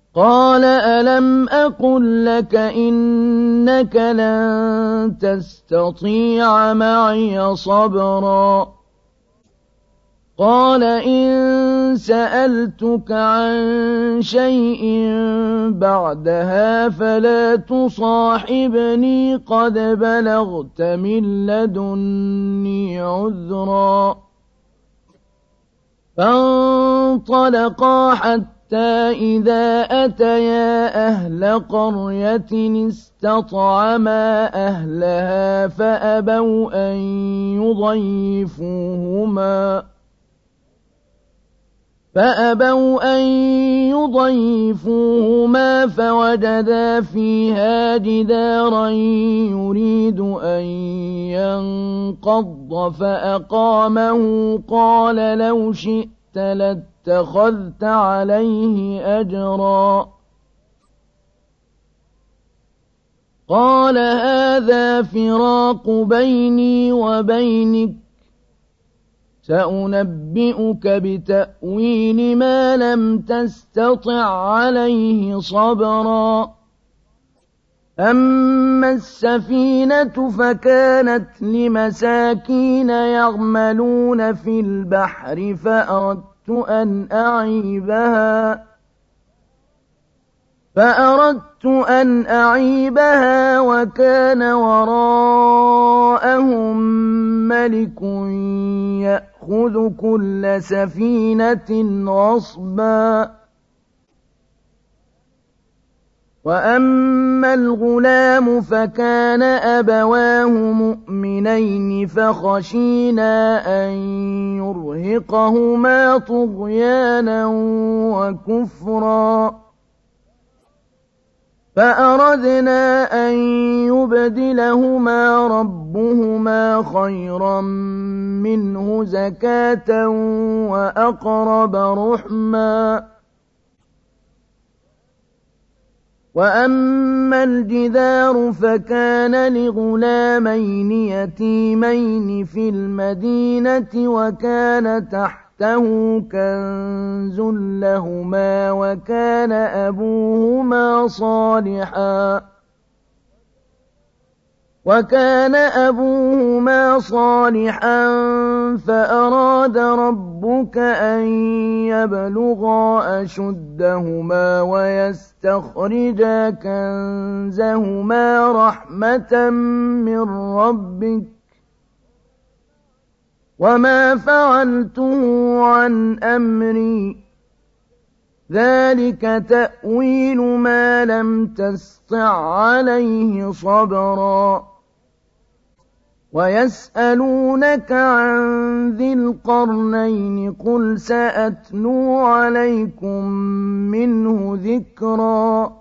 قال ألم أقل لك إنك لن تستطيع معي صبرا قال إن سألتك عن شيء بعدها فلا تصاحبني قد بلغت من لدني عذرا فانطلقا حتى إذا أتيا أهل قرية استطعما أهلها فأبوا أن يضيفوهما فوجدا فيها جدارا يريد أن ينقض فأقامه قال لو شئت لاتخذت عليه أجرا قال هذا فراق بيني وبينك سأنبئك بتأويل ما لم تستطع عليه صبرا أما السفينة فكانت لمساكين يعملون في البحر فأردت أن أعيبها وكان وراءهم ملك يأخذ كل سفينة غصبا وأما الغلام فكان أبواه مؤمنين فخشينا أن يرهقهما طغيانا وكفرا فأردنا أن يبدلهما ربهما خيرا منه زكاة وأقرب رحما وأما الجدار فكان لغلامين يتيمين في المدينة وكان تحته كنز لهما وكان أبوهما صالحا فأراد ربك أن يبلغا أشدهما ويستخرجا كنزهما رحمة من ربك وما فعلته عن أمري ذلك تأويل ما لم تسطع عليه صبرا ويسألونك عن ذي القرنين قل سأتلو عليكم منه ذكرا